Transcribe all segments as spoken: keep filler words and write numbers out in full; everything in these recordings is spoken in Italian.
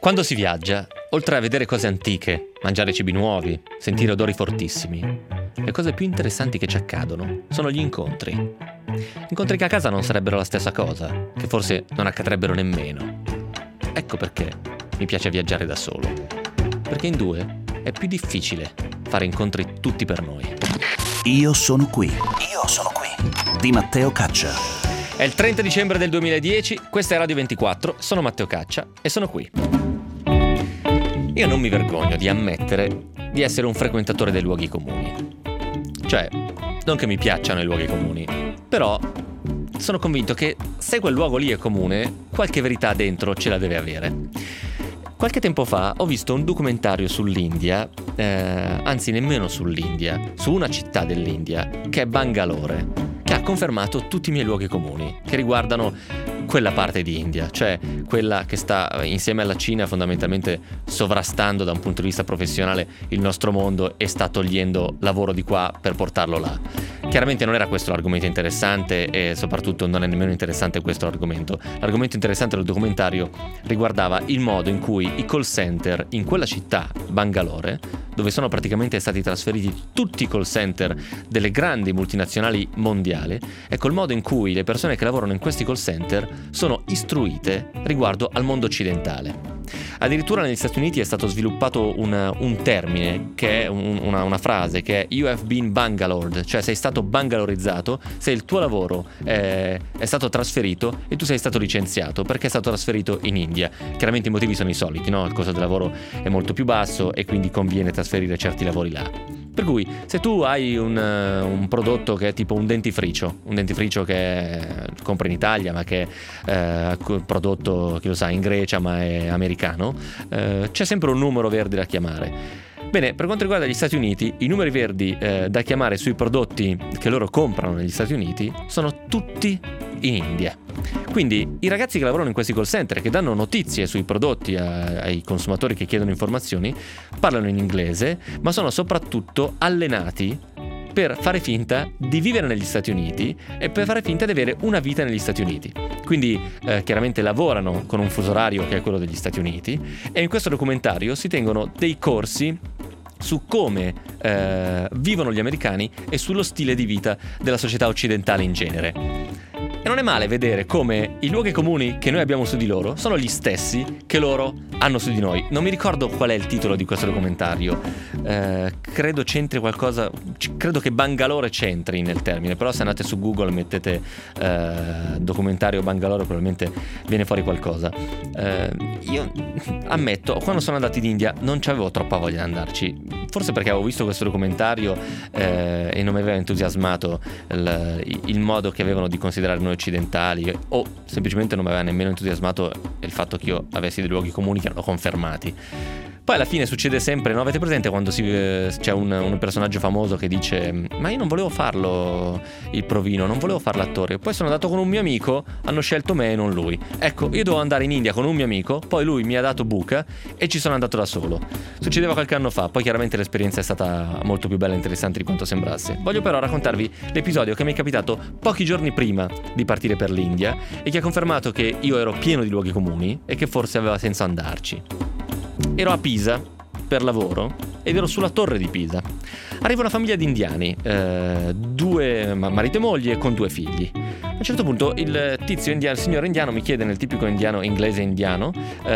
Quando si viaggia, oltre a vedere cose antiche, mangiare cibi nuovi, sentire odori fortissimi, le cose più interessanti che ci accadono sono gli incontri. Incontri che a casa non sarebbero la stessa cosa, che forse non accadrebbero nemmeno. Ecco perché mi piace viaggiare da solo. Perché in due è più difficile fare incontri tutti per noi. Io sono qui. Io sono qui. Di Matteo Caccia. È il trenta dicembre del duemiladieci, questa è Radio ventiquattro, sono Matteo Caccia e sono qui. Io non mi vergogno di ammettere di essere un frequentatore dei luoghi comuni. Cioè, non che mi piacciono i luoghi comuni, però sono convinto che se quel luogo lì è comune, qualche verità dentro ce la deve avere. Qualche tempo fa ho visto un documentario sull'India, eh, anzi nemmeno sull'India, su una città dell'India, che è Bangalore, che ha confermato tutti i miei luoghi comuni, che riguardano quella parte di India, cioè quella che sta insieme alla Cina fondamentalmente sovrastando da un punto di vista professionale il nostro mondo e sta togliendo lavoro di qua per portarlo là. Chiaramente non era questo l'argomento interessante e soprattutto non è nemmeno interessante questo l'argomento. L'argomento interessante del documentario riguardava il modo in cui i call center in quella città, Bangalore, dove sono praticamente stati trasferiti tutti i call center delle grandi multinazionali mondiali, ecco il modo in cui le persone che lavorano in questi call center sono istruite riguardo al mondo occidentale. Addirittura negli Stati Uniti è stato sviluppato un, un termine, che è un, una, una frase, che è "You have been Bangalored", cioè sei stato bangalorizzato se il tuo lavoro è, è stato trasferito e tu sei stato licenziato perché è stato trasferito in India. Chiaramente i motivi sono i soliti, no? Il costo del lavoro è molto più basso e quindi conviene trasferire certi lavori là. Per cui se tu hai un, un prodotto che è tipo un dentifricio, un dentifricio che compri in Italia ma che è eh, prodotto, chi lo sa, in Grecia ma è americano, eh, c'è sempre un numero verde da chiamare. Bene, per quanto riguarda gli Stati Uniti, i numeri verdi eh, da chiamare sui prodotti che loro comprano negli Stati Uniti sono tutti in India. Quindi i ragazzi che lavorano in questi call center, che danno notizie sui prodotti a, ai consumatori che chiedono informazioni, parlano in inglese, ma sono soprattutto allenati per fare finta di vivere negli Stati Uniti e per fare finta di avere una vita negli Stati Uniti. Quindi eh, chiaramente lavorano con un fuso orario che è quello degli Stati Uniti e in questo documentario si tengono dei corsi su come eh, vivono gli americani e sullo stile di vita della società occidentale in genere. E non è male vedere come i luoghi comuni che noi abbiamo su di loro sono gli stessi che loro hanno su di noi. Non mi ricordo qual è il titolo di questo documentario, eh, credo c'entri qualcosa, credo che Bangalore c'entri nel termine, però se andate su Google e mettete eh, documentario Bangalore probabilmente viene fuori qualcosa. Eh, io ammetto, quando sono andati in India non c'avevo troppa voglia di andarci, forse perché avevo visto questo documentario eh, e non mi aveva entusiasmato il, il modo che avevano di considerare noi occidentali, o semplicemente non mi aveva nemmeno entusiasmato il fatto che io avessi dei luoghi comuni che erano confermati. Poi alla fine succede sempre, no? Avete presente quando si, eh, c'è un, un personaggio famoso che dice "ma io non volevo farlo il provino, non volevo fare l'attore, poi sono andato con un mio amico, hanno scelto me e non lui". Ecco, io dovevo andare in India con un mio amico, poi lui mi ha dato buca e ci sono andato da solo. Succedeva qualche anno fa, poi chiaramente l'esperienza è stata molto più bella e interessante di quanto sembrasse. Voglio però raccontarvi l'episodio che mi è capitato pochi giorni prima di partire per l'India e che ha confermato che io ero pieno di luoghi comuni e che forse aveva senso andarci. Ero a Pisa per lavoro ed ero sulla torre di Pisa. Arriva una famiglia di indiani, eh, due marito e moglie con due figli. A un certo punto il tizio indiano, il signore indiano mi chiede nel tipico indiano, inglese indiano,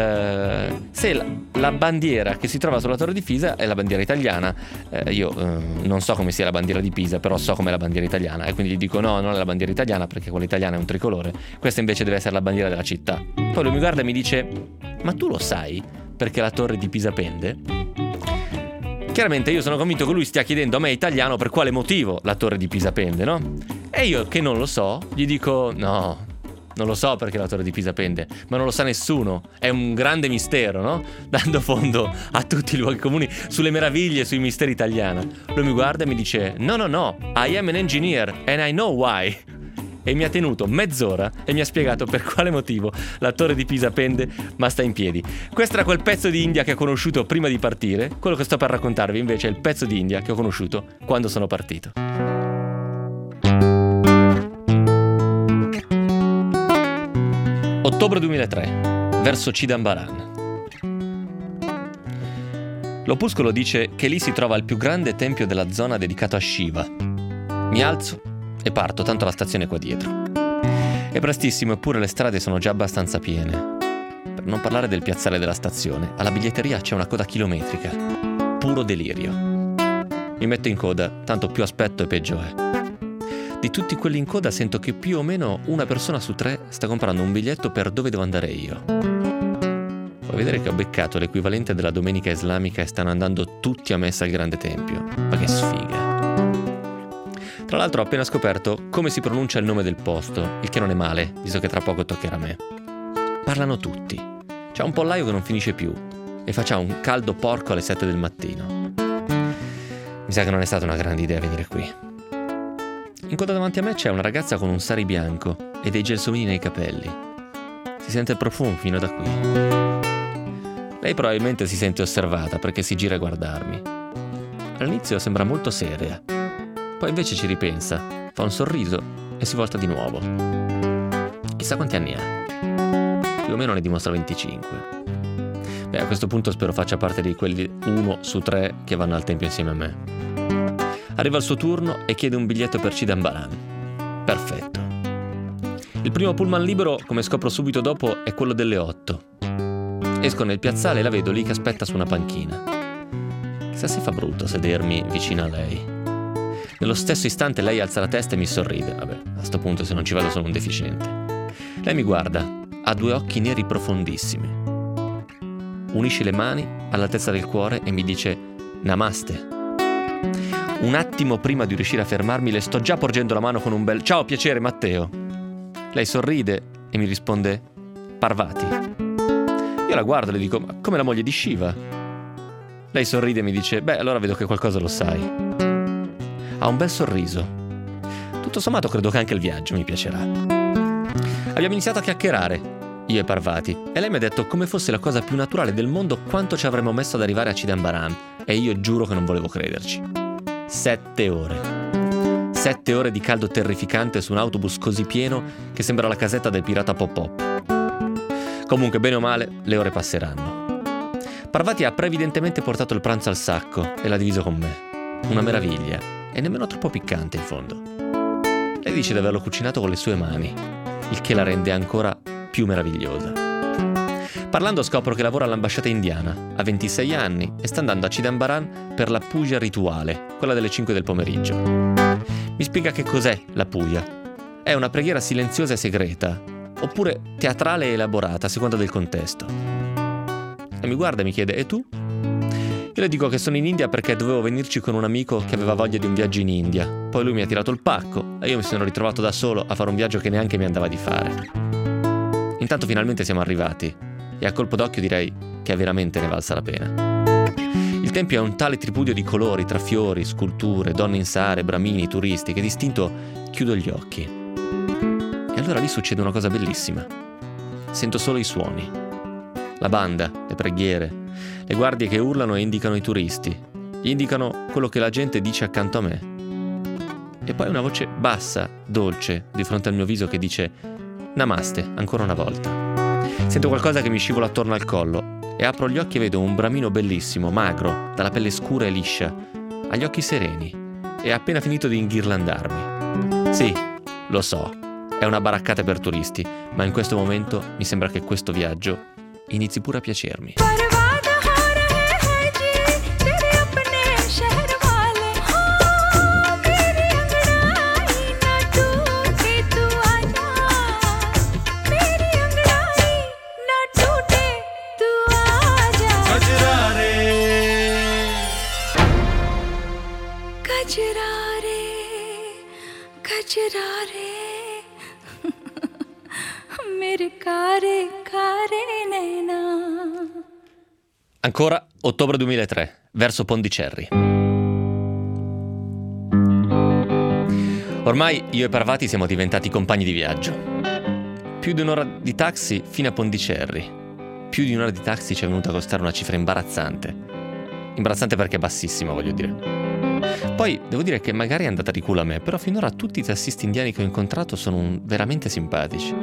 eh, se la, la bandiera che si trova sulla torre di Pisa è la bandiera italiana. Eh, io eh, non so come sia la bandiera di Pisa, però so com'è la bandiera italiana e quindi gli dico no, non è la bandiera italiana perché quella italiana è un tricolore, questa invece deve essere la bandiera della città. Poi lui mi guarda e mi dice "ma tu lo sai perché la torre di Pisa pende?". Chiaramente io sono convinto che lui stia chiedendo a me italiano per quale motivo la torre di Pisa pende, no? E io che non lo so, gli dico no, non lo so perché la torre di Pisa pende, ma non lo sa nessuno, è un grande mistero, no? Dando fondo a tutti i luoghi comuni sulle meraviglie, sui misteri italiani. Lui mi guarda e mi dice no no no, I am an engineer and I know why. E mi ha tenuto mezz'ora e mi ha spiegato per quale motivo la torre di Pisa pende ma sta in piedi. Questo era quel pezzo di India che ho conosciuto prima di partire. Quello che sto per raccontarvi invece è il pezzo di India che ho conosciuto quando sono partito. Ottobre duemilatré, verso Chidambaran. L'opuscolo dice che lì si trova il più grande tempio della zona dedicato a Shiva. Mi alzo e parto, tanto la stazione è qua dietro. È prestissimo, eppure le strade sono già abbastanza piene. Per non parlare del piazzale della stazione, alla biglietteria c'è una coda chilometrica. Puro delirio. Mi metto in coda, tanto più aspetto e peggio è. Di tutti quelli in coda sento che più o meno una persona su tre sta comprando un biglietto per dove devo andare io. Puoi vedere che ho beccato l'equivalente della domenica islamica e stanno andando tutti a messa al grande tempio. Ma che sfiga. Tra l'altro ho appena scoperto come si pronuncia il nome del posto, il che non è male, visto che tra poco toccherà a me. Parlano tutti. C'è un pollaio che non finisce più e faccia un caldo porco alle sette del mattino. Mi sa che non è stata una grande idea venire qui. In coda davanti a me c'è una ragazza con un sari bianco e dei gelsomini nei capelli. Si sente il profumo fino da qui. Lei probabilmente si sente osservata perché si gira a guardarmi. All'inizio sembra molto seria, poi invece ci ripensa, fa un sorriso e si volta di nuovo. Chissà quanti anni ha. Più o meno ne dimostra venticinque. Beh, a questo punto spero faccia parte di quelli uno su tre che vanno al tempio insieme a me. Arriva il suo turno e chiede un biglietto per Chidambaram. Perfetto. Il primo pullman libero, come scopro subito dopo, è quello delle otto. Esco nel piazzale e la vedo lì che aspetta su una panchina. Chissà se fa brutto sedermi vicino a lei. Nello stesso istante lei alza la testa e mi sorride. Vabbè, a sto punto se non ci vado sono un deficiente. Lei mi guarda, ha due occhi neri profondissimi. Unisce le mani all'altezza del cuore e mi dice Namaste. Un attimo prima di riuscire a fermarmi le sto già porgendo la mano con un bel ciao, piacere Matteo. Lei sorride e mi risponde Parvati. Io la guardo e le dico ma come la moglie di Shiva? Lei sorride e mi dice beh, allora vedo che qualcosa lo sai. Ha un bel sorriso. Tutto sommato credo che anche il viaggio mi piacerà. Abbiamo iniziato a chiacchierare, io e Parvati, e lei mi ha detto come fosse la cosa più naturale del mondo quanto ci avremmo messo ad arrivare a Chidambaram, e io giuro che non volevo crederci. Sette ore. Sette ore di caldo terrificante su un autobus così pieno che sembra la casetta del pirata Pop-Pop. Comunque, bene o male, le ore passeranno. Parvati ha previdentemente portato il pranzo al sacco e l'ha diviso con me. Una meraviglia, e nemmeno troppo piccante in fondo. Lei dice di averlo cucinato con le sue mani, il che la rende ancora più meravigliosa. Parlando scopro che lavora all'ambasciata indiana, ha ventisei anni e sta andando a Chidambaram per la puja rituale, quella delle cinque del pomeriggio. Mi spiega che cos'è la puja. È una preghiera silenziosa e segreta, oppure teatrale e elaborata a seconda del contesto. E mi guarda e mi chiede, e tu? Io le dico che sono in India perché dovevo venirci con un amico che aveva voglia di un viaggio in India. Poi lui mi ha tirato il pacco e io mi sono ritrovato da solo a fare un viaggio che neanche mi andava di fare. Intanto finalmente siamo arrivati. E a colpo d'occhio direi che veramente ne valsa la pena. Il tempio è un tale tripudio di colori tra fiori, sculture, donne in sare, bramini, turisti, che distinto chiudo gli occhi. E allora lì succede una cosa bellissima. Sento solo i suoni. La banda, le preghiere, le guardie che urlano e indicano i turisti. Gli indicano quello che la gente dice accanto a me. E poi una voce bassa, dolce, di fronte al mio viso che dice Namaste, ancora una volta. Sento qualcosa che mi scivola attorno al collo e apro gli occhi e vedo un bramino bellissimo, magro, dalla pelle scura e liscia, ha gli occhi sereni e ha appena finito di inghirlandarmi. Sì, lo so, è una baraccata per turisti, ma in questo momento mi sembra che questo viaggio inizi pure a piacermi. Ancora ottobre duemilatré, verso Pondicherry. Ormai io e Parvati siamo diventati compagni di viaggio. Più di un'ora di taxi fino a Pondicherry. Più di un'ora di taxi ci è venuta a costare una cifra imbarazzante. Imbarazzante perché è bassissima, voglio dire. Poi devo dire che magari è andata di culo a me, però finora tutti i tassisti indiani che ho incontrato sono un... veramente simpatici.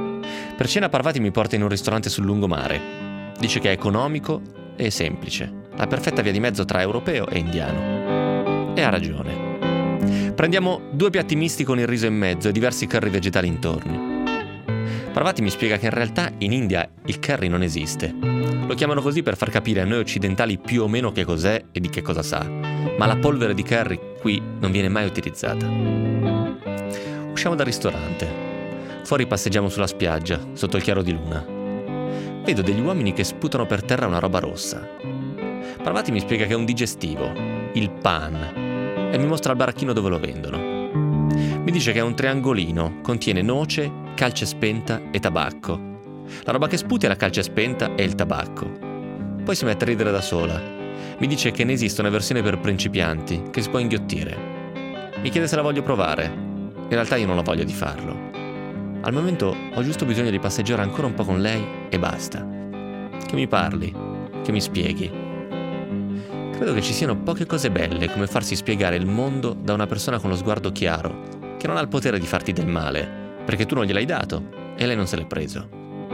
Per cena Parvati mi porta in un ristorante sul lungomare. Dice che è economico e semplice. la perfetta via di mezzo tra europeo e indiano. E ha ragione. Prendiamo due piatti misti con il riso in mezzo e diversi curry vegetali intorno. Parvati mi spiega che in realtà in India il curry non esiste. Lo chiamano così per far capire a noi occidentali più o meno che cos'è e di che cosa sa, ma la polvere di curry qui non viene mai utilizzata. Usciamo dal ristorante. Fuori passeggiamo sulla spiaggia, sotto il chiaro di luna. Vedo degli uomini che sputano per terra una roba rossa. Parvati mi spiega che è un digestivo, il pan, e mi mostra il baracchino dove lo vendono. Mi dice che è un triangolino, contiene noce, calce spenta e tabacco. La roba che sputi è la calce spenta e il tabacco. Poi si mette a ridere da sola. Mi dice che ne esiste una versione per principianti, che si può inghiottire. Mi chiede se la voglio provare. In realtà io non ho voglia di farlo. Al momento ho giusto bisogno di passeggiare ancora un po' con lei e basta. Che mi parli, che mi spieghi. Credo che ci siano poche cose belle come farsi spiegare il mondo da una persona con lo sguardo chiaro, che non ha il potere di farti del male, perché tu non gliel'hai dato e lei non se l'è preso.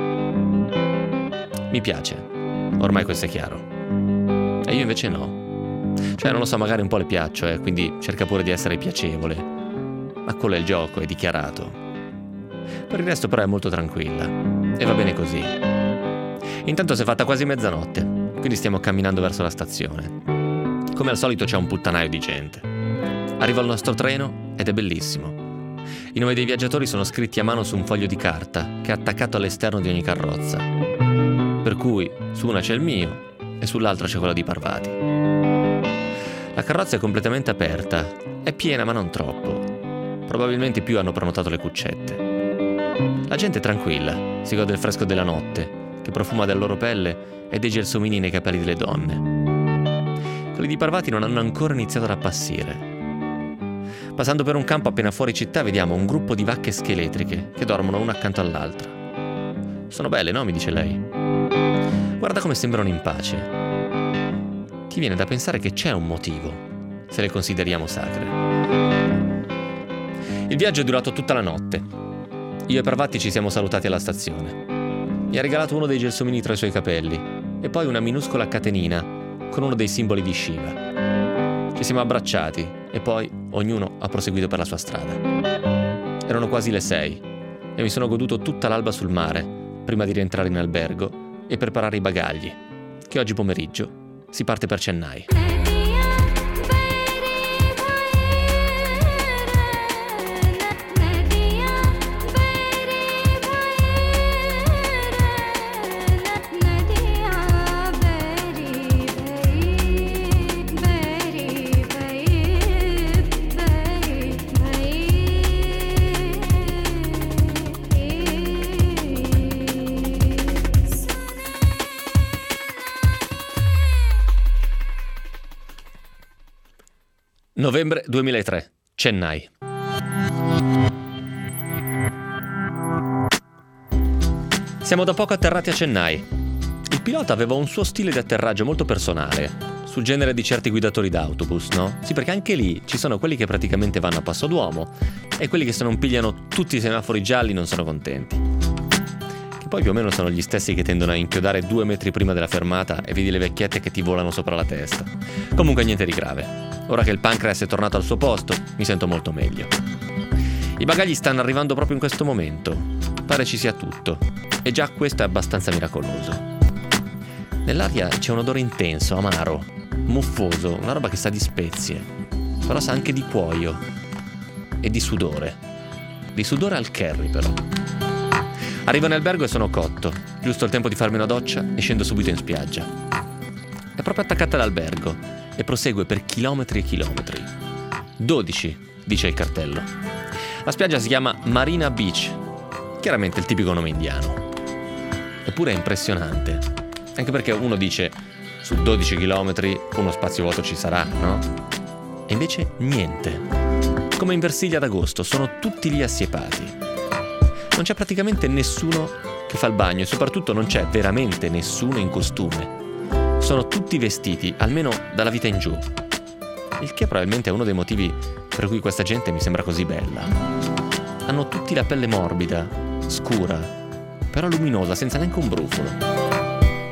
Mi piace, ormai questo è chiaro. E io invece no. Cioè, non lo so, magari un po' le piaccio, eh, quindi cerca pure di essere piacevole. Ma quello è il gioco, è dichiarato. Per il resto però è molto tranquilla. E va bene così. Intanto si è fatta quasi mezzanotte, quindi stiamo camminando verso la stazione. Come al solito c'è un puttanaio di gente. Arriva il nostro treno ed è bellissimo. I nomi dei viaggiatori sono scritti a mano su un foglio di carta che è attaccato all'esterno di ogni carrozza. Per cui su una c'è il mio e sull'altra c'è quella di Parvati. La carrozza è completamente aperta, è piena ma non troppo. Probabilmente più hanno prenotato le cuccette. La gente è tranquilla, si gode del fresco della notte, che profuma della loro pelle e dei gelsomini nei capelli delle donne. Quelli di Parvati non hanno ancora iniziato ad appassire. Passando per un campo appena fuori città vediamo un gruppo di vacche scheletriche che dormono una accanto all'altra. Sono belle, no? Mi dice lei. Guarda come sembrano in pace. Ti viene da pensare che c'è un motivo, se le consideriamo sacre. Il viaggio è durato tutta la notte. Io e Parvati ci siamo salutati alla stazione. Mi ha regalato uno dei gelsomini tra i suoi capelli e poi una minuscola catenina con uno dei simboli di Shiva. Ci siamo abbracciati e poi ognuno ha proseguito per la sua strada. Erano quasi le sei e mi sono goduto tutta l'alba sul mare prima di rientrare in albergo e preparare i bagagli, che oggi pomeriggio si parte per Chennai. Novembre duemilatré, Chennai. Siamo da poco atterrati a Chennai. Il pilota aveva un suo stile di atterraggio molto personale, sul genere di certi guidatori d'autobus, no? Sì, perché anche lì ci sono quelli che praticamente vanno a passo d'uomo e quelli che se non pigliano tutti i semafori gialli non sono contenti. Che poi più o meno sono gli stessi che tendono a inchiodare due metri prima della fermata e vedi le vecchiette che ti volano sopra la testa. Comunque niente di grave. Ora che il pancreas è tornato al suo posto, mi sento molto meglio. I bagagli stanno arrivando proprio in questo momento. Pare ci sia tutto. E già questo è abbastanza miracoloso. Nell'aria c'è un odore intenso, amaro, muffoso, una roba che sa di spezie. Però sa anche di cuoio. E di sudore. Di sudore al curry, però. Arrivo in albergo e sono cotto. Giusto il tempo di farmi una doccia e scendo subito in spiaggia. È proprio attaccata all'albergo e prosegue per chilometri e chilometri. dodici, dice il cartello. La spiaggia si chiama Marina Beach, chiaramente il tipico nome indiano. Eppure è impressionante, anche perché uno dice su dodici chilometri uno spazio vuoto ci sarà, no? E invece niente. Come in Versilia d'agosto, sono tutti lì assiepati. Non c'è praticamente nessuno che fa il bagno e soprattutto non c'è veramente nessuno in costume. Sono tutti vestiti, almeno dalla vita in giù. Il che probabilmente è uno dei motivi per cui questa gente mi sembra così bella. Hanno tutti la pelle morbida, scura, però luminosa, senza neanche un brufolo.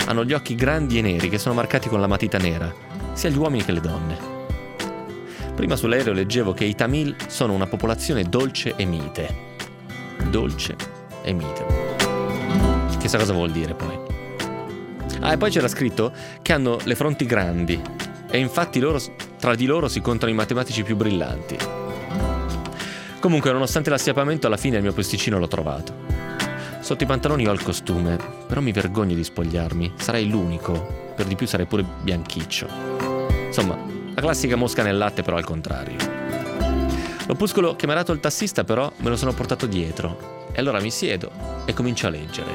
hanno gli occhi grandi e neri che sono marcati con la matita nera, sia gli uomini che le donne. Prima sull'aereo leggevo che i Tamil sono una popolazione dolce e mite. Dolce e mite. Chissà cosa vuol dire poi. Ah, e poi c'era scritto che hanno le fronti grandi e infatti loro, tra di loro si contano i matematici più brillanti. Comunque, nonostante l'assiapamento, alla fine il mio posticino l'ho trovato. Sotto i pantaloni ho il costume, però mi vergogno di spogliarmi. Sarei l'unico, per di più sarei pure bianchiccio. Insomma, la classica mosca nel latte, però al contrario. L'opuscolo che mi ha dato il tassista, però, me lo sono portato dietro. E allora mi siedo e comincio a leggere.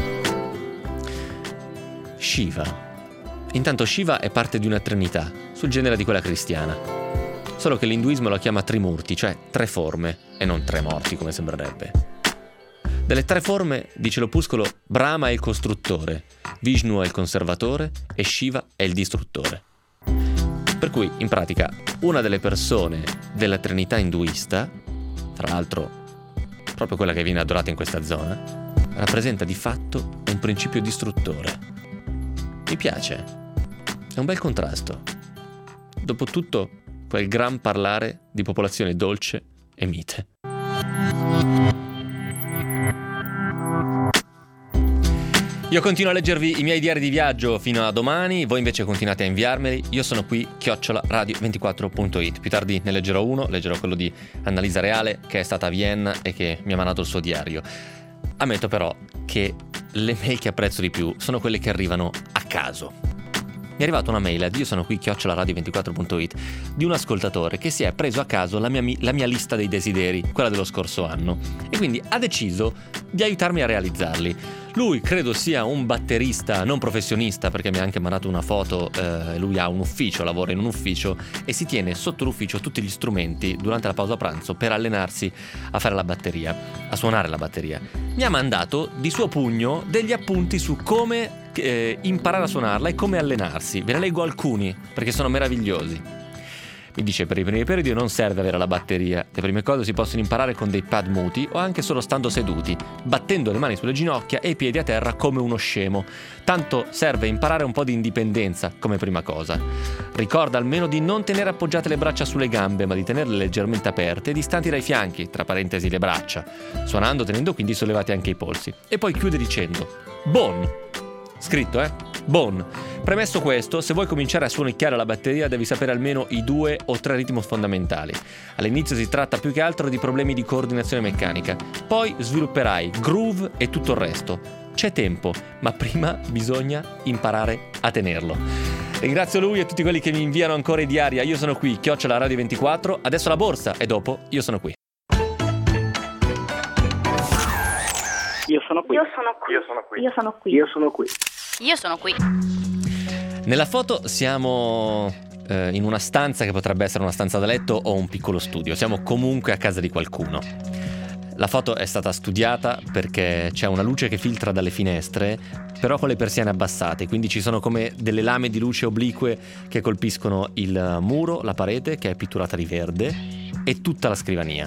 Shiva. Intanto Shiva è parte di una trinità, sul genere di quella cristiana. Solo che l'induismo lo chiama Trimurti, cioè tre forme, e non tre morti come sembrerebbe. Delle tre forme, dice l'opuscolo, Brahma è il costruttore, Vishnu è il conservatore e Shiva è il distruttore. Per cui, in pratica, una delle persone della trinità induista, tra l'altro proprio quella che viene adorata in questa zona, rappresenta di fatto un principio distruttore. Mi piace. È un bel contrasto. Dopotutto, quel gran parlare di popolazione dolce e mite. Io continuo a leggervi i miei diari di viaggio fino a domani, voi invece continuate a inviarmeli. Io sono qui, chiocciola radio ventiquattro punto it. Più tardi ne leggerò uno, leggerò quello di Annalisa Reale, che è stata a Vienna e che mi ha mandato il suo diario. Ammetto però che le mail che apprezzo di più sono quelle che arrivano a caso. Mi è arrivata una mail ad io sono qui chiocciola radio ventiquattro punto it di un ascoltatore che si è preso a caso la mia, la mia lista dei desideri, quella dello scorso anno, e quindi ha deciso di aiutarmi a realizzarli. Lui credo sia un batterista non professionista, perché mi ha anche mandato una foto, eh, lui ha un ufficio, lavora in un ufficio e si tiene sotto l'ufficio tutti gli strumenti durante la pausa pranzo per allenarsi a fare la batteria, a suonare la batteria. Mi ha mandato di suo pugno degli appunti su come eh, imparare a suonarla e come allenarsi. Ve ne leggo alcuni perché sono meravigliosi. Mi dice: per i primi periodi non serve avere la batteria, le prime cose si possono imparare con dei pad muti o anche solo stando seduti, battendo le mani sulle ginocchia e i piedi a terra come uno scemo. Tanto serve imparare un po' di indipendenza come prima cosa. Ricorda almeno di non tenere appoggiate le braccia sulle gambe, ma di tenerle leggermente aperte e distanti dai fianchi, tra parentesi le braccia, suonando tenendo quindi sollevati anche i polsi. E poi chiude dicendo: Bon! Scritto, eh? Bon. Premesso questo, se vuoi cominciare a suonicchiare la batteria devi sapere almeno i due o tre ritmi fondamentali. All'inizio si tratta più che altro di problemi di coordinazione meccanica, poi svilupperai groove e tutto il resto. C'è tempo, ma prima bisogna imparare a tenerlo. Ringrazio lui e tutti quelli che mi inviano ancora i diari a Io sono qui, chiocciola radio ventiquattro, adesso la borsa e dopo Io sono qui. Io sono qui. Io sono qui. Io sono qui. Io sono qui. Io sono qui. Io sono qui. Nella foto siamo eh, in una stanza che potrebbe essere una stanza da letto o un piccolo studio. Siamo comunque a casa di qualcuno. La foto è stata studiata perché c'è una luce che filtra dalle finestre, però con le persiane abbassate, quindi ci sono come delle lame di luce oblique che colpiscono il muro, la parete, che è pitturata di verde, e tutta la scrivania.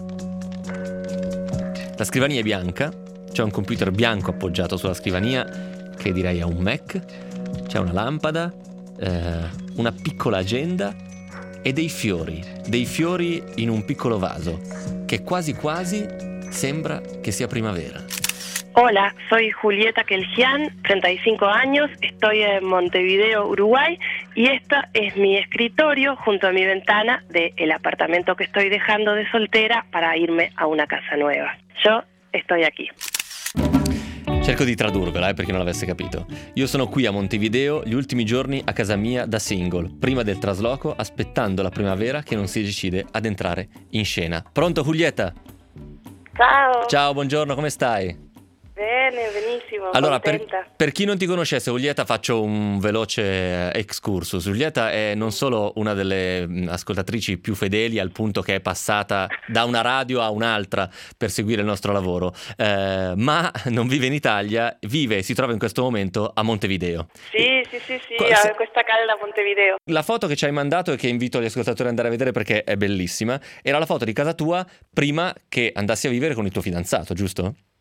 La scrivania è bianca, c'è un computer bianco appoggiato sulla scrivania, che direi è un Mac, c'è una lampada, eh, una piccola agenda e dei fiori, dei fiori in un piccolo vaso, che quasi quasi sembra che sia primavera. Hola, soy Julieta Kelgian, treinta y cinco años, estoy en Montevideo, Uruguay, y esta es mi escritorio junto a mi ventana del apartamento que estoy dejando de soltera para irme a una casa nueva. Yo estoy aquí. Cerco di tradurvela, eh, per chi non l'avesse capito. Io sono qui a Montevideo gli ultimi giorni a casa mia da single, prima del trasloco, aspettando la primavera che non si decide ad entrare in scena. Pronto, Julieta? Ciao. Ciao, buongiorno, come stai? Bene, benissimo, allora, per, contenta. per chi non ti conoscesse, Julieta, faccio un veloce excursus. Julieta è non solo una delle ascoltatrici più fedeli, al punto che è passata da una radio a un'altra per seguire il nostro lavoro, eh, ma non vive in Italia, vive e si trova in questo momento a Montevideo. Sì, sì, sì, sì, Qua- a se- questa calda a Montevideo. La foto che ci hai mandato e che invito gli ascoltatori ad andare a vedere perché è bellissima, era la foto di casa tua prima che andassi a vivere con il tuo fidanzato, giusto?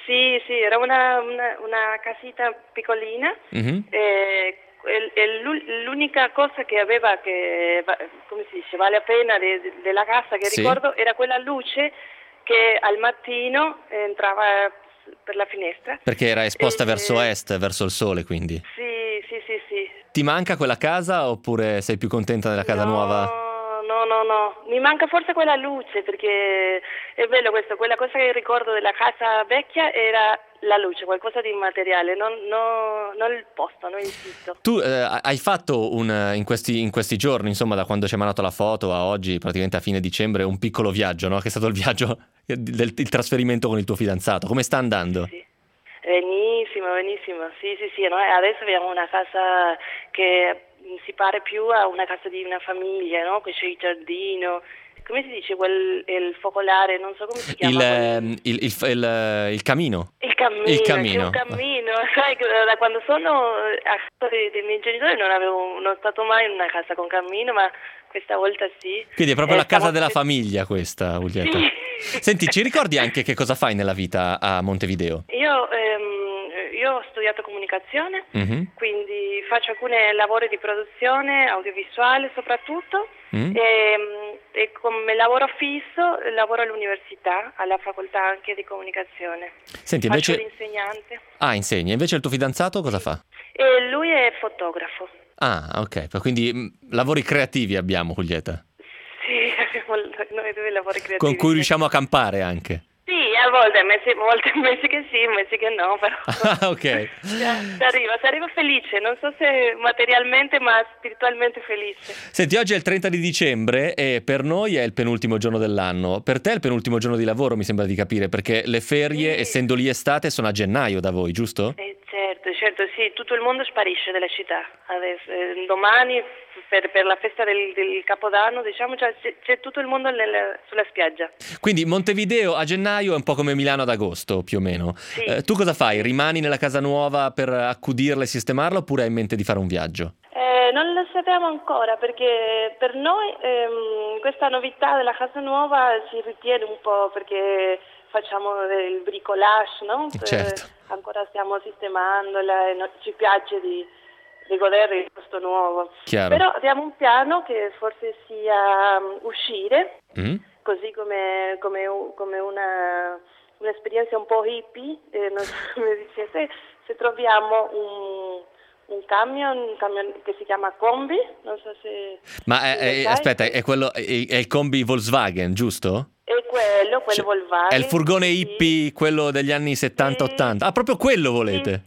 Sì, sì, era una, una, una casita piccolina. Mm-hmm. E, e, e l'unica cosa che aveva che, come si dice, vale la pena de, de, della casa che sì. ricordo era quella luce che al mattino entrava per la finestra. Perché era esposta e, verso est, verso il sole, quindi. Sì, sì, sì, sì. Ti manca quella casa oppure sei più contenta della casa no, nuova? No, no, no, mi manca forse quella luce, perché è bello questo, quella cosa che ricordo della casa vecchia era la luce, qualcosa di immateriale, non, no, non il posto, non il sito. Tu eh, hai fatto un, in, questi, in questi giorni, insomma, da quando ci hai mandato la foto a oggi, praticamente a fine dicembre, un piccolo viaggio, no? Che è stato il viaggio del il trasferimento con il tuo fidanzato. Come sta andando? Sì. Benissimo, benissimo, sì, sì, sì, noi adesso abbiamo una casa che si pare più a una casa di una famiglia, no? Che c'è il giardino, come si dice, quel, il focolare, non so come si chiama. Il, il, il, il, il camino. Il cammino, il cammino. Un cammino, sai, da quando sono a casa dei, dei miei genitori non avevo, non stato mai in una casa con cammino, ma questa volta sì. Quindi è proprio eh, la casa stiamo... della famiglia questa, Giulietta. Sì. Senti, ci ricordi anche che cosa fai nella vita a Montevideo? Io, ehm, io ho studiato comunicazione, mm-hmm. quindi faccio alcuni lavori di produzione, audiovisuale soprattutto, mm. e, e come lavoro fisso lavoro all'università, alla facoltà anche di comunicazione. Senti, invece... Faccio l'insegnante. Ah, insegna. Invece il tuo fidanzato cosa fa? E lui è fotografo. Ah, ok. Quindi mh, lavori creativi abbiamo, Giulietta. Sì, noi due lavori creativi. Con cui riusciamo a campare anche. Sì, a volte, mesi, volte mesi che sì, mesi che no, però. Ah, ok. Si arriva, si arriva felice, non so se materialmente, ma spiritualmente felice. Senti, oggi è il trenta di dicembre e per noi è il penultimo giorno dell'anno. Per te è il penultimo giorno di lavoro, mi sembra di capire, perché le ferie, sì. essendo lì estate, sono a gennaio da voi, giusto? Eh, certo, certo, sì, tutto il mondo sparisce dalla città. Adesso, eh, domani, per, per la festa del, del Capodanno, diciamo, cioè, c'è, c'è tutto il mondo nel, sulla spiaggia. Quindi Montevideo a gennaio è un po' come Milano ad agosto, più o meno. Sì. Eh, tu cosa fai? Rimani nella casa nuova per accudirla e sistemarla oppure hai in mente di fare un viaggio? Eh, non lo sappiamo ancora, perché per noi ehm, questa novità della casa nuova si ritiene un po' perché facciamo del bricolage, no? Certo. Eh, ancora stiamo sistemandola e no, ci piace di, di godere il posto nuovo. Chiaro. Però abbiamo un piano che forse sia um, uscire, mm. così come, come, come una, un'esperienza un po' hippie, eh, non so come dice, se, se troviamo un... un camion, un camion che si chiama Combi, non so se... Ma è, è, aspetta, è quello, è, è il Combi Volkswagen, giusto? È quello, quello cioè, Volkswagen. È il furgone sì. hippie, quello degli anni settanta ottanta. Ah, proprio quello volete?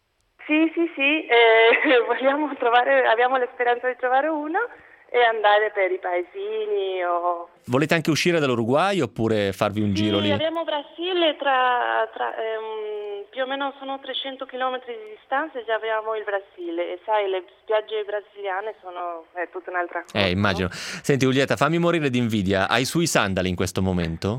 Sì, sì, sì, eh, vogliamo trovare, abbiamo la speranza di trovare uno e andare per i paesini o... Volete anche uscire dall'Uruguay oppure farvi un sì, giro lì? Abbiamo Brasile, tra, tra ehm, più o meno sono trecento chilometri di distanza e già abbiamo il Brasile. E sai, le spiagge brasiliane sono è tutta un'altra cosa. Eh, immagino. No? Senti, Giulietta, fammi morire di invidia. Hai sui sandali in questo momento?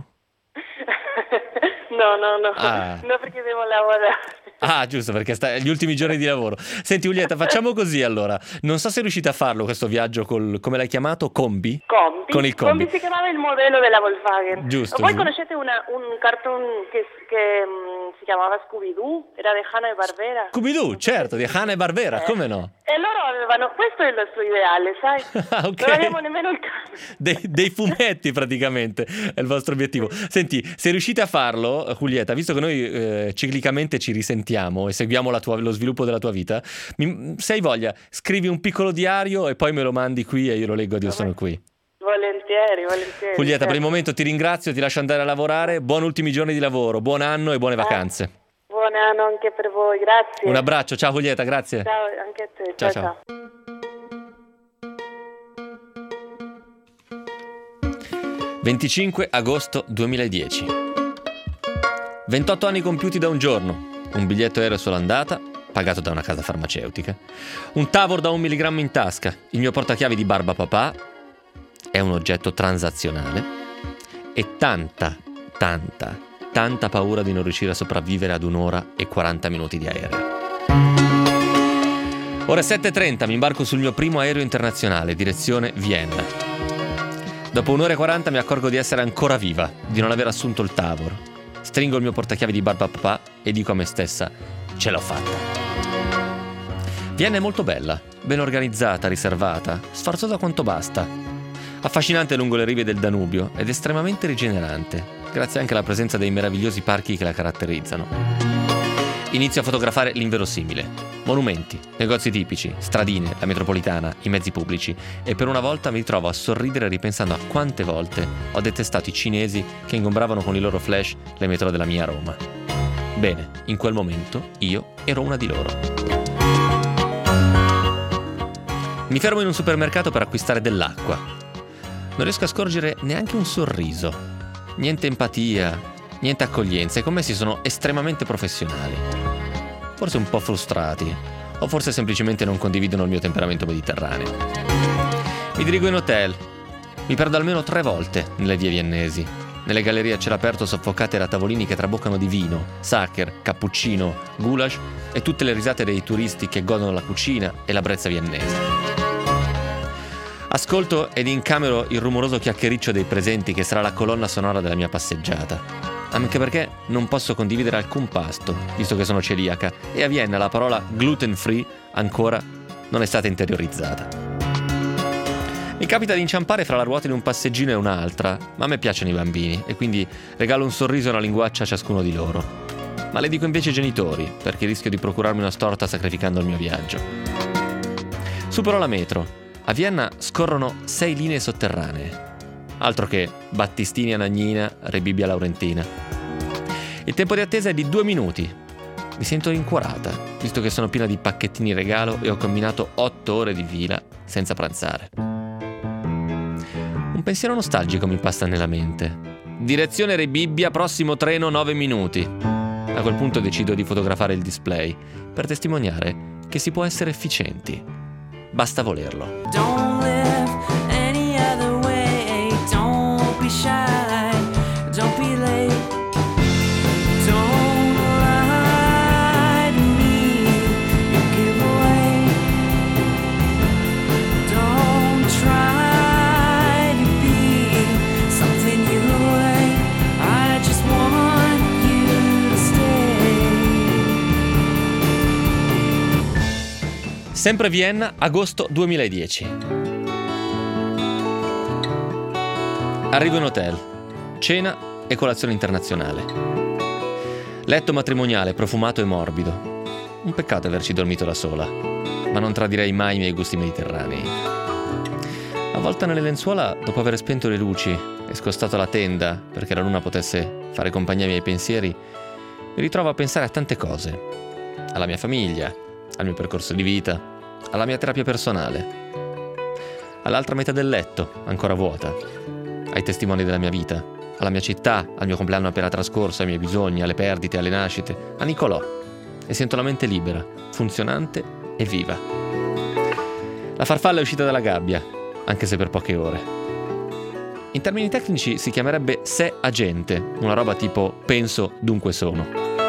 No, no, no, ah. no, perché devo lavorare. Ah, giusto, perché sta gli ultimi giorni di lavoro. Senti, Giulietta, facciamo così allora. Non so se riuscite a farlo questo viaggio col, come l'hai chiamato, Combi? Combi. Con il Combi. Combi si chiamava il modello della Volkswagen. Giusto. Voi conoscete una, un cartoon che, che um, si chiamava Scooby-Doo? Era di Hanna-Barbera. Scooby-Doo, certo, di Hanna-Barbera, eh. come no? E loro avevano, questo è il nostro ideale, sai? Ah, ok. Non abbiamo nemmeno il cambio. De- dei fumetti praticamente è il vostro obiettivo. Senti, se riuscite a farlo, Giulietta, visto che noi eh, ciclicamente ci risentiamo e seguiamo la tua, lo sviluppo della tua vita, mi, se hai voglia, scrivi un piccolo diario e poi me lo mandi qui e io lo leggo a Dio sono qui. Volentieri, volentieri. Giulietta, certo. per il momento ti ringrazio, ti lascio andare a lavorare, buoni ultimi giorni di lavoro, buon anno e buone vacanze. Ah, buon anno anche per voi, grazie. Un abbraccio, ciao Giulietta, grazie. Ciao anche a te, ciao ciao. ciao. ciao. venticinque agosto duemiladieci. ventotto anni compiuti da un giorno, un biglietto aereo solo andata, pagato da una casa farmaceutica, un Tavor da un milligrammo in tasca, il mio portachiavi di barba papà, è un oggetto transazionale e tanta, tanta, tanta paura di non riuscire a sopravvivere ad un'ora e quaranta minuti di aereo. Ore sette e trenta mi imbarco sul mio primo aereo internazionale, direzione Vienna. Dopo un'ora e quaranta mi accorgo di essere ancora viva, di non aver assunto il Tavor. Stringo il mio portachiavi di barba papà e dico a me stessa: ce l'ho fatta. Vienna è molto bella, ben organizzata, riservata, sfarzosa quanto basta. Affascinante lungo le rive del Danubio ed estremamente rigenerante, grazie anche alla presenza dei meravigliosi parchi che la caratterizzano. Inizio a fotografare l'inverosimile. Monumenti, negozi tipici, stradine, la metropolitana, i mezzi pubblici, e per una volta mi ritrovo a sorridere ripensando a quante volte ho detestato i cinesi che ingombravano con i loro flash le metro della mia Roma. Bene, in quel momento io ero una di loro. Mi fermo in un supermercato per acquistare dell'acqua. Non riesco a scorgere neanche un sorriso. Niente empatia, niente accoglienza. I commessi sono estremamente professionali. Forse un po' frustrati, o forse semplicemente non condividono il mio temperamento mediterraneo. Mi dirigo in hotel. Mi perdo almeno tre volte nelle vie viennesi. Nelle gallerie a cielo aperto soffocate da tavolini che traboccano di vino, sacher, cappuccino, goulash e tutte le risate dei turisti che godono la cucina e la brezza viennese. Ascolto ed incamero il rumoroso chiacchiericcio dei presenti che sarà la colonna sonora della mia passeggiata. Anche perché non posso condividere alcun pasto, visto che sono celiaca, e a Vienna la parola gluten free ancora non è stata interiorizzata. Mi capita di inciampare fra la ruota di un passeggino e un'altra, ma a me piacciono i bambini e quindi regalo un sorriso e una linguaccia a ciascuno di loro. Maledico invece i genitori, perché rischio di procurarmi una storta sacrificando il mio viaggio. Supero la metro. A Vienna scorrono sei linee sotterranee. Altro che Battistini a Nagnina, Re Bibbia Laurentina. Il tempo di attesa è di due minuti. Mi sento rincuorata, visto che sono piena di pacchettini regalo e ho camminato otto ore di fila senza pranzare. Un pensiero nostalgico mi passa nella mente. Direzione Re Bibbia, prossimo treno nove minuti. A quel punto decido di fotografare il display per testimoniare che si può essere efficienti. Basta volerlo. Don't live any other way. Don't be shy. Don't be late. Don't lie to me. You give away. Don't try to be something you away. I just want you to stay. Sempre Vienna, agosto duemiladieci. Arrivo in hotel. Cena e colazione internazionale. Letto matrimoniale, profumato e morbido. Un peccato averci dormito da sola, ma non tradirei mai i miei gusti mediterranei. Avvolta nelle lenzuola, dopo aver spento le luci e scostato la tenda perché la luna potesse fare compagnia ai miei pensieri, mi ritrovo a pensare a tante cose. Alla mia famiglia, al mio percorso di vita, alla mia terapia personale, all'altra metà del letto, ancora vuota, ai testimoni della mia vita, alla mia città, al mio compleanno appena trascorso, ai miei bisogni, alle perdite, alle nascite, a Nicolò, e sento la mente libera, funzionante e viva. La farfalla è uscita dalla gabbia, anche se per poche ore. In termini tecnici si chiamerebbe sé agente, una roba tipo penso, dunque sono.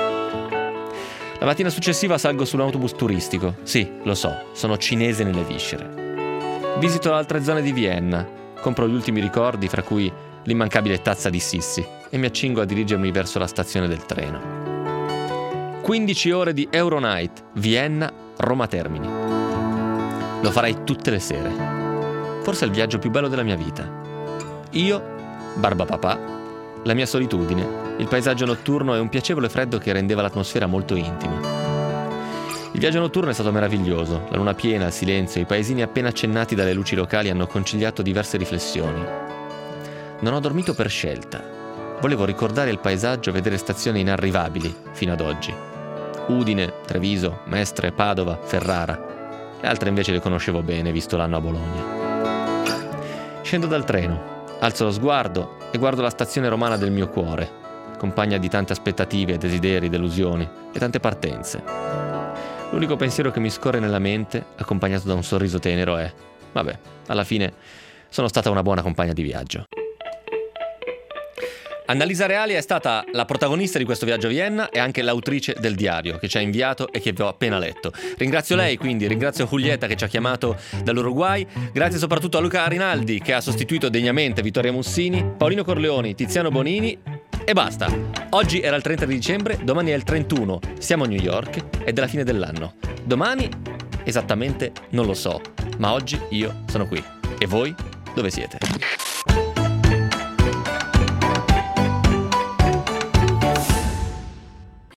La mattina successiva salgo su un autobus turistico. Sì, lo so, sono cinese nelle viscere. Visito le altre zone di Vienna, compro gli ultimi ricordi, fra cui l'immancabile tazza di Sissi, e mi accingo a dirigermi verso la stazione del treno. quindici ore di Euronight, Vienna, Roma Termini. Lo farei tutte le sere. Forse è il viaggio più bello della mia vita. Io, barba papà, la mia solitudine, il paesaggio notturno e un piacevole freddo che rendeva l'atmosfera molto intima. Il viaggio notturno è stato meraviglioso, la luna piena, il silenzio, i paesini appena accennati dalle luci locali hanno conciliato diverse riflessioni. Non ho dormito per scelta. Volevo ricordare il paesaggio e vedere stazioni inarrivabili fino ad oggi. Udine, Treviso, Mestre, Padova, Ferrara. Le altre invece le conoscevo bene, visto l'anno a Bologna. Scendo dal treno. Alzo lo sguardo e guardo la stazione romana del mio cuore, compagna di tante aspettative, desideri, delusioni e tante partenze. L'unico pensiero che mi scorre nella mente, accompagnato da un sorriso tenero, è: vabbè, alla fine sono stata una buona compagna di viaggio. Annalisa Reali è stata la protagonista di questo viaggio a Vienna e anche l'autrice del diario che ci ha inviato e che vi ho appena letto. Ringrazio lei, quindi ringrazio Julieta che ci ha chiamato dall'Uruguay, grazie soprattutto a Luca Rinaldi che ha sostituito degnamente Vittoria Mussini, Paolino Corleoni, Tiziano Bonini E basta. Oggi era il trenta di dicembre, domani è il trentuno, siamo a New York, è della fine dell'anno. Domani, esattamente, non lo so, ma oggi io sono qui. E voi dove siete?